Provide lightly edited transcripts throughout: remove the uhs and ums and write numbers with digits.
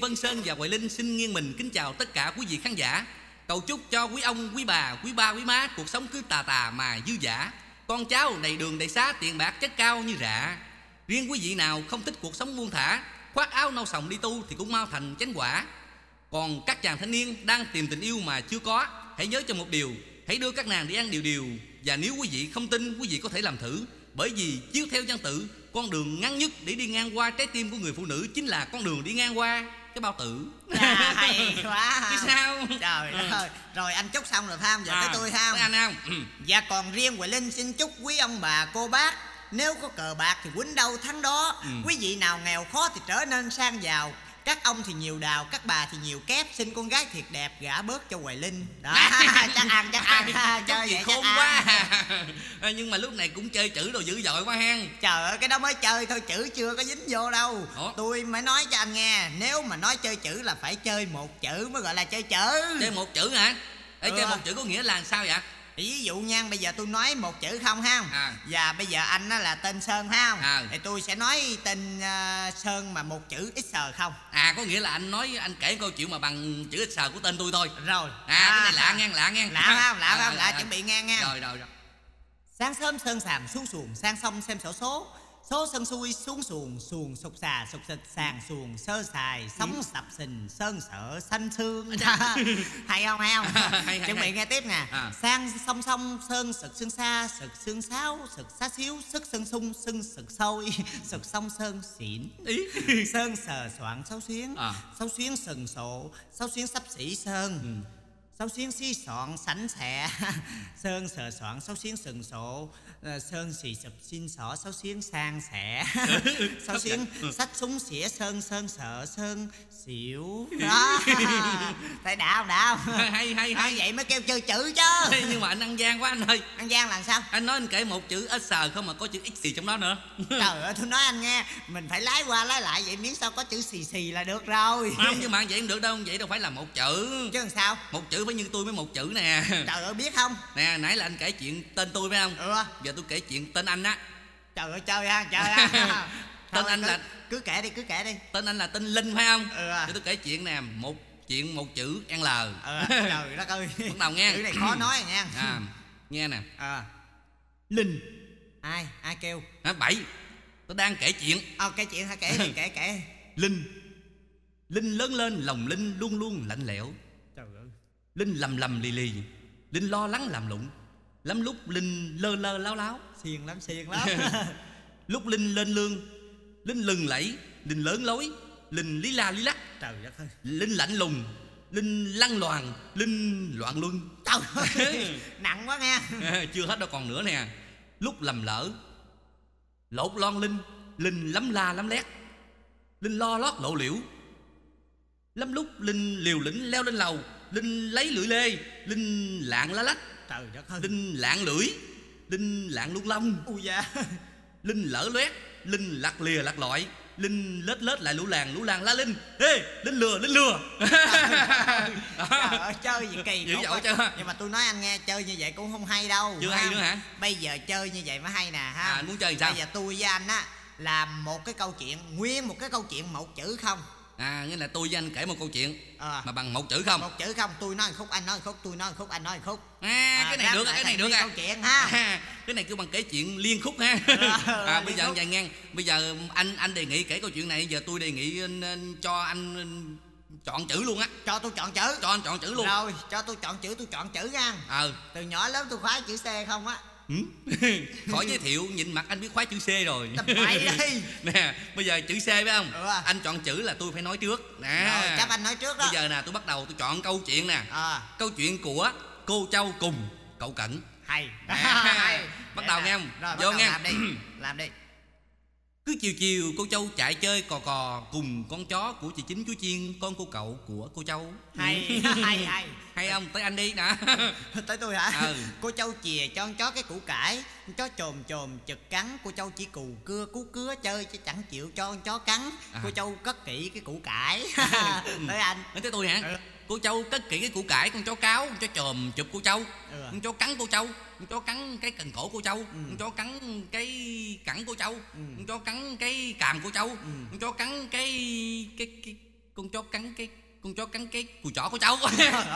Vân Sơn và Hoài Linh xin nghiêng mình kính chào tất cả quý vị khán giả. Cầu chúc cho quý ông, quý bà, quý ba, quý má cuộc sống cứ tà tà mà dư dả, con cháu đầy đường đầy xá, tiền bạc chất cao như rạ. Riêng quý vị nào không thích cuộc sống buông thả, khoác áo nâu sòng đi tu thì cũng mau thành chánh quả. Còn các chàng thanh niên đang tìm tình yêu mà chưa có, hãy nhớ cho một điều, hãy đưa các nàng đi ăn điều điều. Và nếu quý vị không tin, quý vị có thể làm thử. Bởi vì chiếu theo văn tự, con đường ngắn nhất để đi ngang qua trái tim của người phụ nữ chính là con đường đi ngang qua cái bao tử. Hay quá. Chứ sao? Trời đất ơi. Rồi anh chúc xong rồi phải không? Giờ tới tôi không? Tới anh không? Và còn riêng Hoài Linh xin chúc quý ông bà cô bác, nếu có cờ bạc thì quýnh đâu thắng đó. Quý vị nào nghèo khó thì trở nên sang giàu. Các ông thì nhiều đào, các bà thì nhiều kép. Xin con gái thiệt đẹp gả bớt cho Hoài Linh. Đó. Chắc ăn Chơi gì khôn quá. Nhưng mà lúc này cũng chơi chữ đồ dữ dội quá hen. Trời ơi, cái đó mới chơi thôi, chữ chưa có dính vô đâu. Tôi mới nói cho anh nghe, nếu mà nói chơi chữ là phải chơi một chữ mới gọi là chơi chữ. Chơi một chữ hả? Chơi một chữ có nghĩa là sao vậy? Ví dụ nha, bây giờ tôi nói một chữ không ha. Và bây giờ anh là tên Sơn phải không? Thì tôi sẽ nói tên Sơn mà một chữ x không. Có nghĩa là anh kể câu chuyện mà bằng chữ x của tên tôi thôi. Rồi. Cái này lạ nghe. Lạ chuẩn bị nghe. Rồi. Sáng sớm Sơn sàm xuống xuồng, sang sông xem xổ số. Số Sơn xuôi xuống xuồng, xuồng sục xà sục xịch, sàn xuồng sơ sài, sóng sập sình, sơn sợ xanh xương. Hay không? Chuẩn bị nghe tiếp nè. Sang sông sông sơn sực xương xa, sực xương sáo, sực xá xíu, sức sơn sung, sưng sực sôi, sực sông sơn xỉn. Sơn sờ soạn sáu xuyến, sáu xuyến sừng sộ, sáu xuyến sắp xỉ sơn. Sáu xuyến xí soạn sảnh xẹ, Sơn sờ soạn sáu xuyến sừng sộ, Sơn xì sụp xin xỏ sáu xuyến sang xẹ. Sáu xuyến sách súng xỉa Sơn sợ Sơn xỉu. Đó. Thấy đã không? Hay vậy mới kêu chơi chữ chứ. Nhưng mà anh ăn gian quá anh ơi. Ăn gian là sao? Anh nói anh kể một chữ x không mà có chữ x gì trong đó nữa. Trời ơi, tôi nói anh nghe, mình phải lái qua lái lại vậy miếng sao có chữ xì là được rồi. Không, nhưng mà vậy không được đâu, vậy đâu phải là một chữ. Chứ làm sao? Một chữ phải như tôi mới một chữ nè. Trời ơi, biết không? Nè, nãy là anh kể chuyện tên tôi phải không? Giờ tôi kể chuyện tên anh á. Trời ơi, chơi ha. Tên anh là cứ kể đi. Tên anh là tên Linh phải không? Thì tôi kể chuyện nè, một chữ L. Trời đất ơi. Bắt đầu nghe. Chữ này khó nói rồi nha. Nghe nè. Linh. Ai kêu? Bảy. Tôi đang kể chuyện. Kể chuyện hả? Kể. Linh lớn lên, lòng Linh luôn luôn lạnh lẽo. Trời ơi. Linh lầm lì lì. Linh lo lắng làm lụng. Lắm lúc Linh lơ láo. Xiên lắm. Lúc Linh lên lương, Linh lừng lẫy. Linh lớn lối, Linh lý lắc. Trời đất ơi. Linh lạnh lùng, Linh lăng loàn, Linh loạn luân. Trời ơi. Nặng quá nghe. Chưa hết đâu, còn nữa nè. Lúc lầm lỡ, lột lon Linh lắm la lắm lét. Linh lo lót lộ liễu. Lắm lúc Linh liều lĩnh leo lên lầu. Linh lấy lưỡi lê, Linh lạng lá lách. Trời đất ơi. Linh lạng lưỡi, Linh lạng lung lông. Ui da. Linh lỡ loét, Linh lặt lìa lặt lọi. Linh lết lại lũ làng lá Linh. Ê, Linh lừa. Trời ơi, chơi gì kỳ dữ dội chứ. Nhưng mà tôi nói anh nghe, chơi như vậy cũng không hay đâu. Chưa hay nữa hả? Bây giờ chơi như vậy mới hay nè ha. Anh muốn chơi sao? Bây giờ tôi với anh á làm một cái câu chuyện, nguyên một cái câu chuyện một chữ không. Nghĩa là tôi với anh kể một câu chuyện mà bằng một chữ không? Một chữ không, tôi nói một khúc, anh nói một khúc, tôi nói một khúc, anh nói một khúc. Cái này được, cái này được câu chuyện ha. Cái này kêu bằng kể chuyện liên khúc ha. Bây giờ vậy nghe. Bây giờ anh đề nghị kể câu chuyện này, giờ tôi đề nghị cho anh chọn chữ luôn á. Cho tôi chọn chữ. Cho anh chọn chữ luôn. Rồi, cho tôi chọn chữ, tôi chọn chữ nha. Từ nhỏ lớn tôi khoái chữ C không á. Khỏi giới thiệu, nhìn mặt anh biết khoái chữ C rồi. Tập bậy đi. Nè, bây giờ chữ C phải không? Anh chọn chữ là tôi phải nói trước nè. Rồi, chắc anh nói trước đó. Bây giờ nè, tôi bắt đầu, tôi chọn câu chuyện nè. Câu chuyện của cô Châu cùng cậu Cận. Hay. Bắt đầu nghe không? Rồi, vô nghe. Làm đi. Cứ chiều cô Châu chạy chơi cò cùng con chó của chị Chính, chú Chiên, con cô cậu của cô Châu. Hay. Hay không? Tới anh đi nè. Tới tôi hả? Cô Châu chìa cho con chó cái củ cải. Con chó chồm chực cắn. Cô Châu chỉ cú cứa chơi chứ chẳng chịu cho con chó cắn. Cô Châu cất kỹ cái củ cải. Tới anh. Tới tôi hả? Cô Châu cất kỹ cái củ cải, con chó cáo, con chó chồm chụp cô Châu. Con chó cắn cô Châu, con chó cắn cái cần cổ cô Châu, con chó cắn cái cẳng cô Châu, con chó cắn cái càm cô Châu, con chó cắn cái con chó cắn cái cùi chỏ của cháu.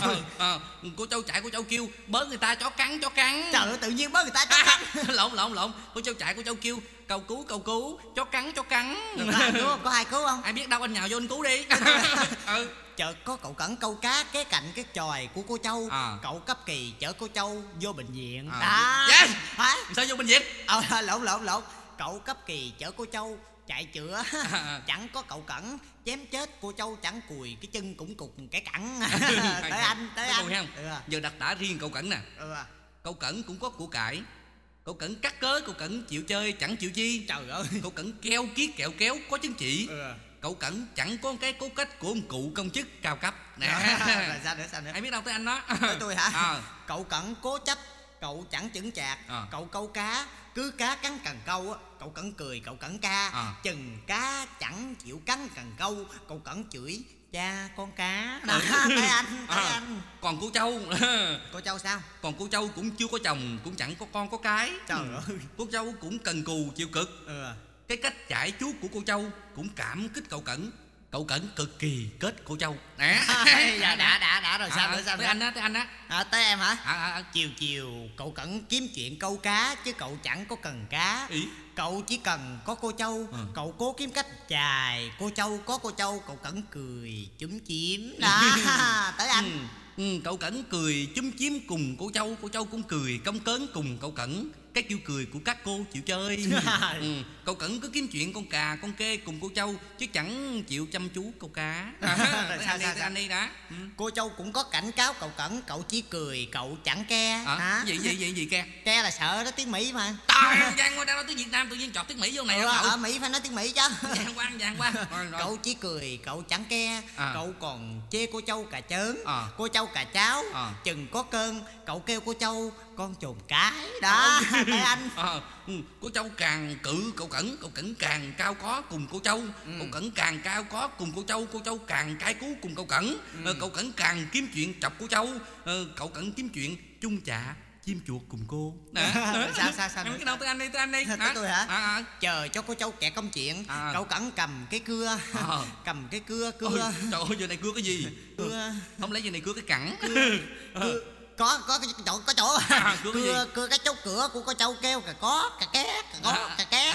Cô cháu chạy, cô cháu kêu bớ người ta chó cắn. Trời ơi, tự nhiên bớ người ta chó cắn. Lộn. Cô cháu chạy, cô cháu kêu cầu cứu, chó cắn. Được rồi, có ai cứu không? Ai biết đâu, anh nhào vô anh cứu đi. Chợt có cậu Cẩn câu cá kế cạnh cái chòi của cô Châu. Cậu cấp kỳ chở cô Châu vô bệnh viện. Yes. Hả? Sao vô bệnh viện? Lộn. Cậu cấp kỳ chở cô Châu chạy chữa. Chẳng có cậu Cẩn chém chết cô Châu, chẳng cùi cái chân cũng cục cái cẳng. Tới anh. Giờ đặt đã riêng cậu Cẩn nè. Cậu Cẩn cũng có của cải. Cậu Cẩn cắt cớ, cậu Cẩn chịu chơi chẳng chịu chi. Trời ơi. Cậu Cẩn keo kiết kẹo kéo có chứng chỉ. Cậu Cẩn chẳng có cái cố cách của ông cụ công chức cao cấp nè. Sao nữa? Ai biết đâu tới anh đó. Tới tôi hả? Cậu Cẩn cố chấp, cậu chẳng chững chạc. Cậu câu cá, cứ cá cắn cần câu á, cậu Cẩn cười, cậu Cẩn ca. Chừng cá chẳng chịu cắn cần câu, cậu Cẩn chửi cha con cá. Tới anh. Còn cô Châu. Cô Châu sao? Còn cô Châu cũng chưa có chồng, cũng chẳng có con có cái. Trời ơi. Cô Châu cũng cần cù chịu cực. Cái cách chạy chuốt của cô Châu cũng cảm kích cậu Cẩn. Cậu Cẩn cực kỳ kết cô Châu. Đã rồi. Sao nữa? Tới anh á. Tới em hả? Chiều cậu Cẩn kiếm chuyện câu cá, chứ cậu chẳng có cần cá. Cậu chỉ cần có cô Châu. Cậu cố kiếm cách chài cô Châu. Có cô Châu cậu Cẩn cười chúm chím đó. Tới anh. Cậu Cẩn cười chúm chím cùng cô Châu cũng cười cống cớn cùng cậu Cẩn. Cái kiểu cười của các cô chịu chơi. Cậu Cẩn cứ kiếm chuyện con cà con kê cùng cô Châu, chứ chẳng chịu chăm chú câu cá. Anh đi đã. Cô Châu cũng có cảnh cáo cậu Cẩn, cậu chỉ cười, cậu chẳng ke. Gì ke? Ke là sợ đó, tiếng Mỹ mà. Giang qua đang nói tiếng Việt Nam, tự nhiên chọt tiếng Mỹ vô này. Ở Mỹ phải nói tiếng Mỹ chứ. Giang qua. Cậu chỉ cười, cậu chẳng ke. Cậu còn chê cô Châu cà chớn, cô Châu cà cháo. Chừng có cơn, cậu kêu cô Châu con chồn cái đó. Tới anh. Cô Châu càng cự cậu Cẩn càng cao có cùng cô Châu. Cậu Cẩn càng cao có cùng cô Châu càng cay cú cùng cậu Cẩn. Cậu Cẩn càng kiếm chuyện chọc cô Châu. Cậu Cẩn kiếm chuyện chung chạ chim chuột cùng cô. Sao cái đâu tới anh đi. Tới tôi hả? Chờ cho cô Châu kẹt công chuyện. Cậu Cẩn cầm cái cưa. Cầm cái cưa. Trời ơi, giờ này cưa cái gì? Không lẽ giờ này cưa cái cẳng? Có cái chỗ. Cưa cái chốt cửa của cô Châu kêu cà ké.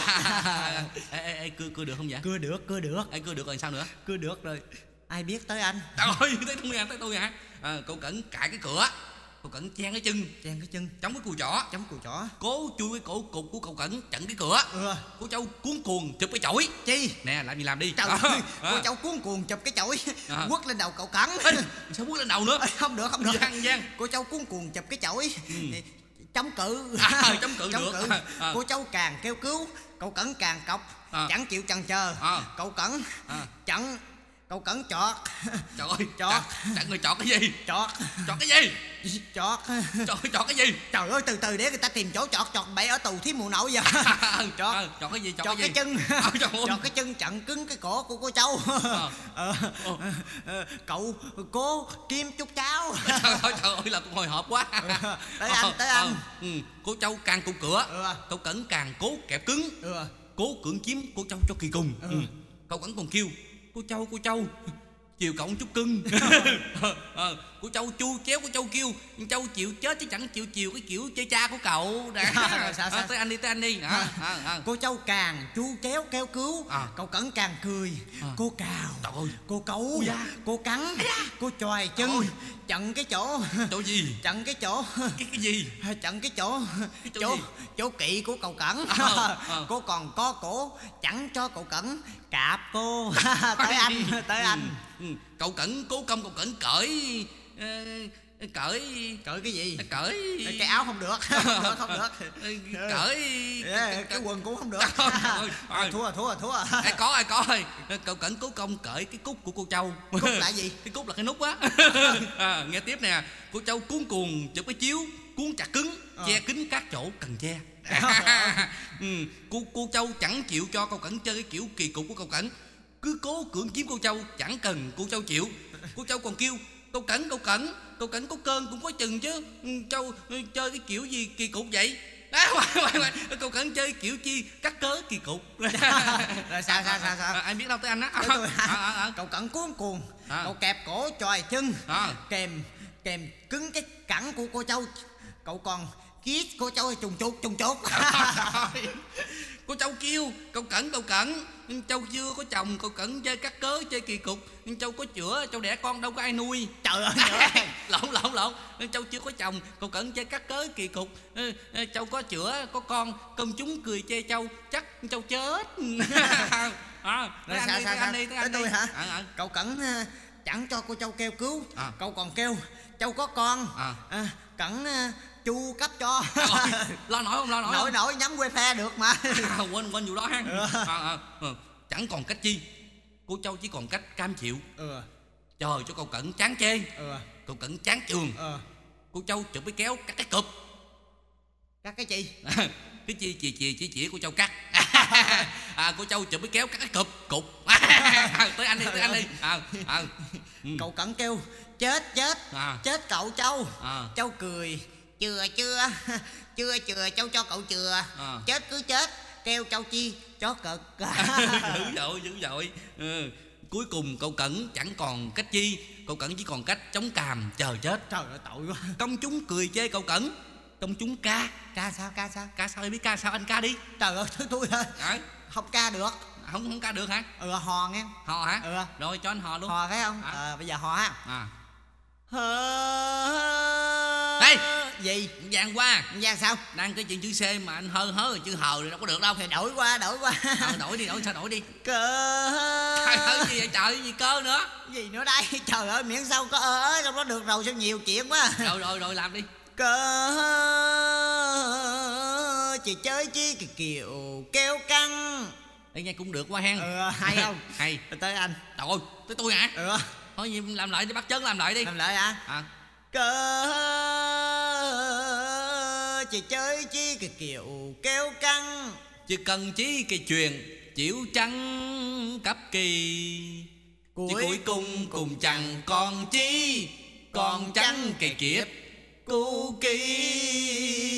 Ê, cưa được không vậy? Cưa được. Ê, cưa được rồi sao nữa? Cưa được rồi. Ai biết tới anh? Trời ơi, tới tôi hả? Cậu Cẩn cãi cái cửa. Cậu Cẩn chen cái chân chống cái cùi chỏ. Cố chui cái cổ cục của cậu Cẩn chặn cái cửa. Cô Châu cuống cuồng chụp cái chổi. Chi? Nè, làm gì làm đi. Trời ơi, cô Châu cuống cuồng chụp cái chổi, quất lên đầu cậu Cẩn. Sao quất lên đầu nữa? Không được. Giang. Cô Châu cuống cuồng chụp cái chổi. Chống cự. Chống cự được. Cô Châu càng kêu cứu, cậu Cẩn càng cọc, chẳng chịu chần chờ. Cậu Cẩn cậu Cẩn chọt. Trời ơi, chọt người chọt cái gì? Chọt cái gì? Chọt cái gì? Trời ơi, từ từ để người ta tìm chỗ chọt bậy ở tù thí mùa nổi giờ. Chọt cái gì? Chọt cái chân. Chọt cái chân chặn cứng cái cổ của cô Châu. Cậu cố kiếm chút cháo. Trời ơi, là tôi hồi hộp quá. Tới anh. Cô Châu càng cục cửa, cậu Cẩn càng cố kẹp cứng. Cố cưỡng chiếm cô Châu cho kỳ cùng. Cậu Cẩn còn kêu cô Châu chiều cậu chút cưng. Cô Châu chu chéo, cô Châu kêu Châu chịu chết chứ chẳng chịu chiều cái kiểu chơi cha của cậu. Sao? Tới anh đi. Cô Châu càng chu chéo kêu cứu. Cậu Cẩn càng cười. Cô cào, cô cấu, cô cắn, cô chòi chân. Chặn cái chỗ. Chỗ gì? Chặn cái chỗ. Cái gì? Chặn cái chỗ kỵ của cậu Cẩn. Cô còn co cổ chẳng cho cậu Cẩn cạp cô. Tới anh. Cậu Cẩn cố công, cậu Cẩn cởi cái gì? Cởi cái áo không được. Cởi cái quần cũng không được. Thua. Ai có cậu Cẩn cố công cởi cái cúc của cô Châu. Cúc là gì? Cái cúc là cái nút á. Nghe tiếp nè. Cô Châu cuống cuồng chụp cái chiếu, cuốn chặt cứng, che kín các chỗ cần che. Cô Châu chẳng chịu cho cậu Cẩn chơi cái kiểu kỳ cục của cậu Cẩn, cứ cố cưỡng chiếm cô Châu, chẳng cần cô Châu chịu. Cô Châu còn kêu cậu Cẩn có cơn cũng có chừng chứ. Châu chơi cái kiểu gì kỳ cục vậy? Đó, khoan. Cậu Cẩn chơi kiểu chi cắt cớ kỳ cục. Rồi sao? Ai biết đâu tới anh á. Tới tôi hả? Cậu Cẩn cuống cuồng, cậu kẹp cổ chòi chân, kèm cứng cái cẳng của cô Châu. Cậu còn kiết cô Châu trùng chốt. Cô Châu kêu cậu Cẩn, Châu chưa có chồng, cậu Cẩn chơi cắt cớ chơi kỳ cục. Châu có chữa, Châu đẻ con đâu có ai nuôi. Trời ơi. Lộn. Châu chưa có chồng, cậu Cẩn chơi cắt cớ kỳ cục. Châu có chữa, có con, công chúng cười chê Châu, chắc Châu chết. Rồi sao? Tới tôi hả? Cậu Cẩn chẳng cho cô Châu kêu cứu, cậu còn kêu Châu có con, Cẩn chu cấp cho. Lo nổi không? Nổi nhắm quê phe được mà. Quên vụ đó ha. Chẳng còn cách chi, cô Châu chỉ còn cách cam chịu. Chờ cho cậu Cẩn chán chê, cậu Cẩn chán trường, cô Châu chụp cái kéo cắt cái cụp. Cắt cái chi? Cái chi chỉ cô Châu cắt. Cô Châu chụp cái kéo cắt cái cục. Tới anh đi. Cậu Cẩn kêu chết cậu Châu. Châu cười, chưa Châu cho cậu chừa. Chết cứ chết, kêu Châu chi chó cực. Dữ dội. Cuối cùng cậu Cẩn chẳng còn cách chi, cậu Cẩn chỉ còn cách chống càm chờ chết. Trời ơi tội quá. Công chúng cười chê cậu Cẩn, công chúng ca sao? Ca sao biết ca sao, anh ca đi. Trời ơi tôi không ca được. Không ca được hả? Hò nghe. Hò hả? Rồi cho anh hò luôn. Hò thấy không? Bây giờ hò ha. Ê, gì? Vàng qua. Vàng sao? Đang cái chuyện chữ C mà anh hơ rồi chữ hờ rồi đâu có được đâu. Thì đổi qua. Đổi đi, sao đổi đi. Cơ. Trời ơi gì vậy trời, gì cơ nữa. Gì nữa đây? Trời ơi miễn sao có trong đó được rồi, sao nhiều chuyện quá. Rồi làm đi. Cơ chị chơi chi kiểu kêu căng. Để nghe cũng được quá hen. Hay không? Hay. Tới anh. Trời ơi, tới tôi hả? Thôi gì làm lại đi, bắt chước làm lại đi. Làm lại hả? Cơ chị chơi chi kiểu kêu căng. Chỉ cần chí cái chuyện chịu chăng cấp kỳ. Cuối cùng chẳng còn chi, còn chẳng cái kiếp cũ kỹ.